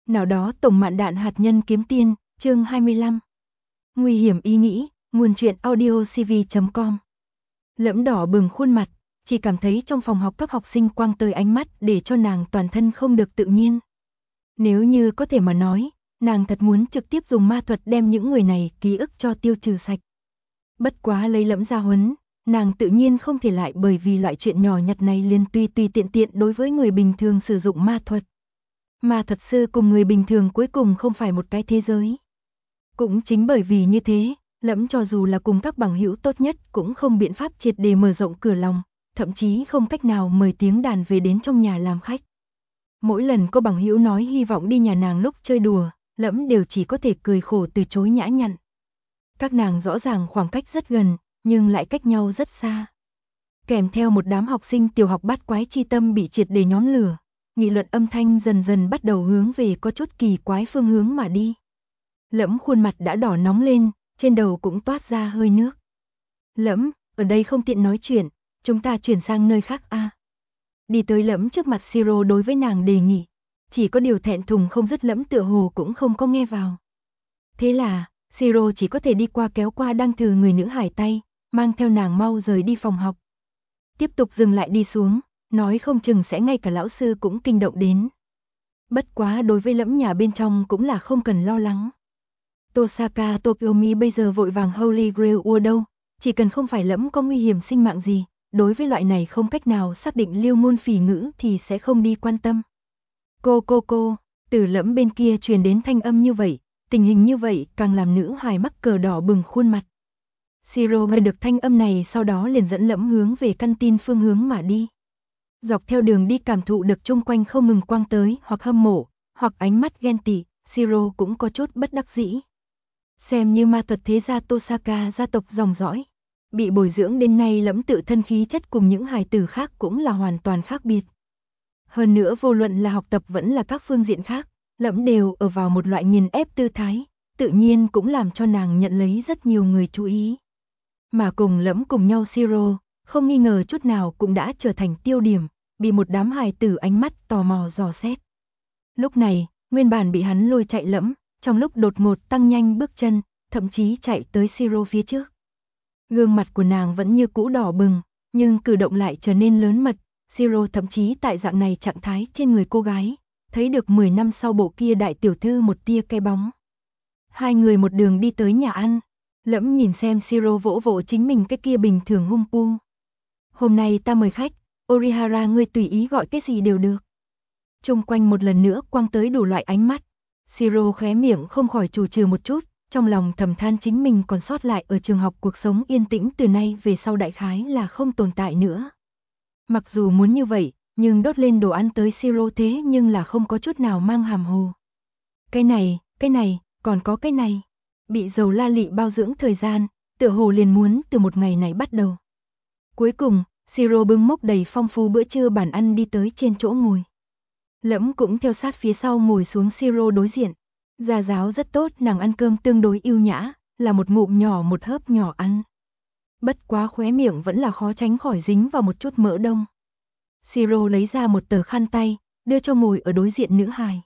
Nào đó tổng mạn đạn hạt nhân kiếm tiên, chương 25. Nguy hiểm ý nghĩ, nguồn truyện audiocv.com. Lẫm đỏ bừng khuôn mặt, chỉ cảm thấy trong phòng học các học sinh quăng tới ánh mắt để cho nàng toàn thân không được tự nhiên. Nếu như có thể mà nói, nàng thật muốn trực tiếp dùng ma thuật đem những người này ký ức cho tiêu trừ sạch. Bất quá lấy Lẫm ra huấn, nàng tự nhiên không thể lại bởi vì loại chuyện nhỏ nhặt này liền tùy tiện tiện đối với người bình thường sử dụng ma thuật. Ma thuật sư cùng người bình thường cuối cùng không phải một cái thế giới. Cũng chính bởi vì như thế, Lẫm cho dù là cùng các bằng hữu tốt nhất cũng không biện pháp triệt để mở rộng cửa lòng, thậm chí không cách nào mời tiếng đàn về đến trong nhà làm khách. Mỗi lần có bằng hữu nói hy vọng đi nhà nàng lúc chơi đùa, Lẫm đều chỉ có thể cười khổ từ chối nhã nhặn. Các nàng rõ ràng khoảng cách rất gần, nhưng lại cách nhau rất xa. Kèm theo một đám học sinh tiểu học bát quái chi tâm bị triệt để nhóm lửa, nghị luận âm thanh dần dần bắt đầu hướng về có chút kỳ quái phương hướng mà đi. Lẫm khuôn mặt đã đỏ nóng lên, trên đầu cũng toát ra hơi nước. Lẫm, ở đây không tiện nói chuyện, chúng ta chuyển sang nơi khác a. Đi tới Lẫm trước mặt Siro đối với nàng đề nghị, chỉ có điều thẹn thùng không dứt Lẫm tựa hồ cũng không có nghe vào. Thế là, Siro chỉ có thể đi qua kéo qua đang từ người nữ hải tay, mang theo nàng mau rời đi phòng học. Tiếp tục dừng lại đi xuống, nói không chừng sẽ ngay cả lão sư cũng kinh động đến. Bất quá đối với Lẫm nhà bên trong cũng là không cần lo lắng. Tosaka Tokyomi bây giờ vội vàng Holy Grail ua đâu, chỉ cần không phải Lẫm có nguy hiểm sinh mạng gì, đối với loại này không cách nào xác định lưu ngôn phỉ ngữ thì sẽ không đi quan tâm. Cô, từ Lẫm bên kia truyền đến thanh âm như vậy, tình hình như vậy càng làm nữ hài mắc cờ đỏ bừng khuôn mặt. Siro nghe được thanh âm này sau đó liền dẫn Lẫm hướng về căn tin phương hướng mà đi. Dọc theo đường đi cảm thụ được chung quanh không ngừng quang tới hoặc hâm mộ, hoặc ánh mắt ghen tị, Siro cũng có chút bất đắc dĩ. Xem như ma thuật thế gia Tosaka gia tộc dòng dõi, bị bồi dưỡng đến nay Lẫm tự thân khí chất cùng những hài tử khác cũng là hoàn toàn khác biệt. Hơn nữa vô luận là học tập vẫn là các phương diện khác, Lẫm đều ở vào một loại nghiền ép tư thái, tự nhiên cũng làm cho nàng nhận lấy rất nhiều người chú ý. Mà cùng Lẫm cùng nhau Siro, không nghi ngờ chút nào cũng đã trở thành tiêu điểm, bị một đám hài tử ánh mắt tò mò dò xét. Lúc này, nguyên bản bị hắn lôi chạy Lẫm, trong lúc đột ngột tăng nhanh bước chân, thậm chí chạy tới Siro phía trước. Gương mặt của nàng vẫn như cũ đỏ bừng, nhưng cử động lại trở nên lớn mật, Siro thậm chí tại dạng này trạng thái trên người cô gái, thấy được 10 năm sau bộ kia đại tiểu thư một tia cái bóng. Hai người một đường đi tới nhà ăn, Lẫm nhìn xem Siro vỗ vỗ chính mình cái kia bình thường hung pu. Hôm nay ta mời khách, Orihara ngươi tùy ý gọi cái gì đều được. Chung quanh một lần nữa quăng tới đủ loại ánh mắt. Siro khóe miệng không khỏi trù trừ một chút, trong lòng thầm than chính mình còn sót lại ở trường học cuộc sống yên tĩnh từ nay về sau đại khái là không tồn tại nữa. Mặc dù muốn như vậy, nhưng đốt lên đồ ăn tới Siro thế nhưng là không có chút nào mang hàm hồ. Cái này, còn có cái này. Bị dầu la lị bao dưỡng thời gian, tựa hồ liền muốn từ một ngày này bắt đầu. Cuối cùng, Siro bưng mốc đầy phong phú bữa trưa bàn ăn đi tới trên chỗ ngồi. Lẫm cũng theo sát phía sau ngồi xuống Siro đối diện. Gia giáo rất tốt, nàng ăn cơm tương đối yêu nhã, là một ngụm nhỏ một hớp nhỏ ăn. Bất quá khóe miệng vẫn là khó tránh khỏi dính vào một chút mỡ đông. Siro lấy ra một tờ khăn tay, đưa cho ngồi ở đối diện nữ hài.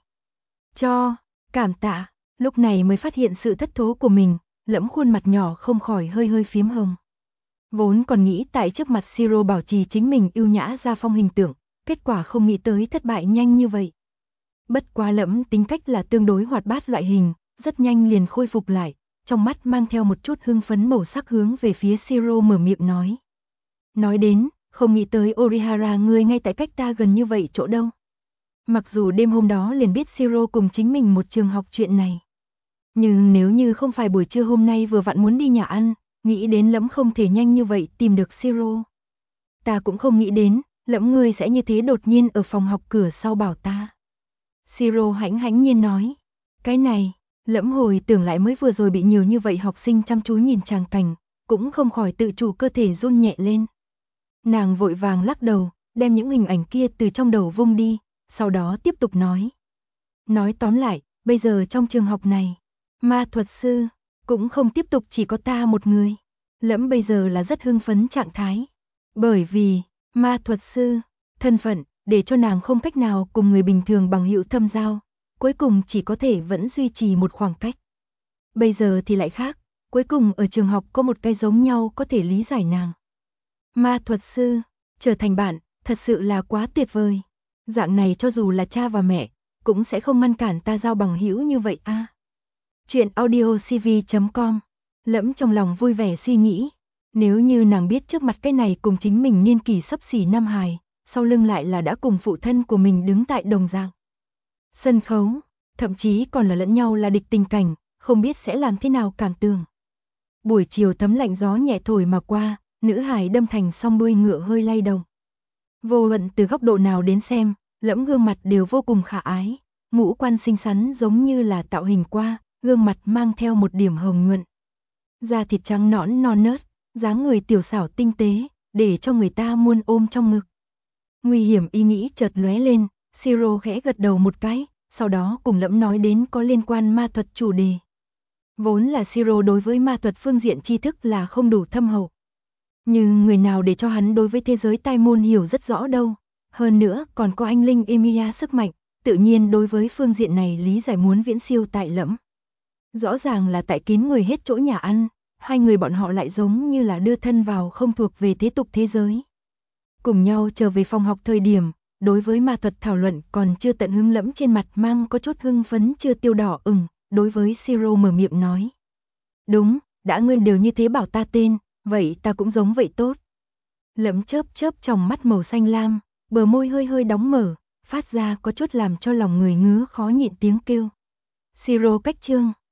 Cảm tạ. Lúc này mới phát hiện sự thất thố của mình, Lẫm khuôn mặt nhỏ không khỏi hơi phím hồng. Vốn còn nghĩ tại trước mặt Siro bảo trì chính mình yêu nhã ra phong hình tượng, kết quả không nghĩ tới thất bại nhanh như vậy. Bất quá Lẫm tính cách là tương đối hoạt bát loại hình, rất nhanh liền khôi phục lại, trong mắt mang theo một chút hưng phấn màu sắc hướng về phía Siro mở miệng nói. Nói đến, không nghĩ tới Orihara ngươi ngay tại cách ta gần như vậy chỗ đâu. Mặc dù đêm hôm đó liền biết Siro cùng chính mình một trường học chuyện này. Nhưng nếu như không phải buổi trưa hôm nay vừa vặn muốn đi nhà ăn, nghĩ đến Lẫm không thể nhanh như vậy tìm được Siro. Ta cũng không nghĩ đến, Lẫm ngươi sẽ như thế đột nhiên ở phòng học cửa sau bảo ta. Siro hãnh nhiên nói. Cái này, Lẫm hồi tưởng lại mới vừa rồi bị nhiều như vậy học sinh chăm chú nhìn tràng cảnh, cũng không khỏi tự chủ cơ thể run nhẹ lên. Nàng vội vàng lắc đầu, đem những hình ảnh kia từ trong đầu vung đi, sau đó tiếp tục nói. Nói tóm lại, bây giờ trong trường học này, ma thuật sư, cũng không tiếp tục chỉ có ta một người. Lẫm bây giờ là rất hưng phấn trạng thái. Bởi vì, ma thuật sư, thân phận, để cho nàng không cách nào cùng người bình thường bằng hữu thâm giao. cuối cùng chỉ có thể vẫn duy trì một khoảng cách. Bây giờ thì lại khác, cuối cùng ở trường học có một cái giống nhau có thể lý giải nàng. Ma thuật sư, trở thành bạn, thật sự là quá tuyệt vời. Dạng này cho dù là cha và mẹ, cũng sẽ không ngăn cản ta giao bằng hữu như vậy a. Chuyện audiocv.com. Lẫm trong lòng vui vẻ suy nghĩ, nếu như nàng biết trước mặt cái này cùng chính mình niên kỷ xấp xỉ nam hài, sau lưng lại là đã cùng phụ thân của mình đứng tại đồng dạng sân khấu, thậm chí còn là lẫn nhau là địch tình cảnh, không biết sẽ làm thế nào cảm tưởng. Buổi chiều thấm lạnh gió nhẹ thổi mà qua, nữ hài đâm thành song đuôi ngựa hơi lay động. Vô luận từ góc độ nào đến xem, Lẫm gương mặt đều vô cùng khả ái, ngũ quan xinh xắn giống như là tạo hình qua, gương mặt mang theo một điểm hồng nhuận. Da thịt trắng nõn non nớt, dáng người tiểu xảo tinh tế, để cho người ta muốn ôm trong ngực. Nguy hiểm ý nghĩ chợt lóe lên, Siro khẽ gật đầu một cái, sau đó cùng Lẫm nói đến có liên quan ma thuật chủ đề. Vốn là Siro đối với ma thuật phương diện tri thức là không đủ thâm hậu. Nhưng người nào để cho hắn đối với thế giới tai môn hiểu rất rõ đâu. Hơn nữa còn có anh linh Emilia sức mạnh, tự nhiên đối với phương diện này lý giải muốn viễn siêu tại Lẫm. Rõ ràng là tại kín người hết chỗ nhà ăn, hai người bọn họ lại giống như là đưa thân vào không thuộc về thế tục thế giới. Cùng nhau trở về phòng học thời điểm, đối với ma thuật thảo luận còn chưa tận hứng Lẫm trên mặt mang có chút hưng phấn chưa tiêu đỏ ửng, đối với Siro mở miệng nói. Đúng, đã ngươi đều như thế bảo ta tên, vậy ta cũng giống vậy tốt. Lẫm chớp chớp tròng mắt màu xanh lam, bờ môi hơi hơi đóng mở, phát ra có chút làm cho lòng người ngứa khó nhịn tiếng kêu. Siro cách chương.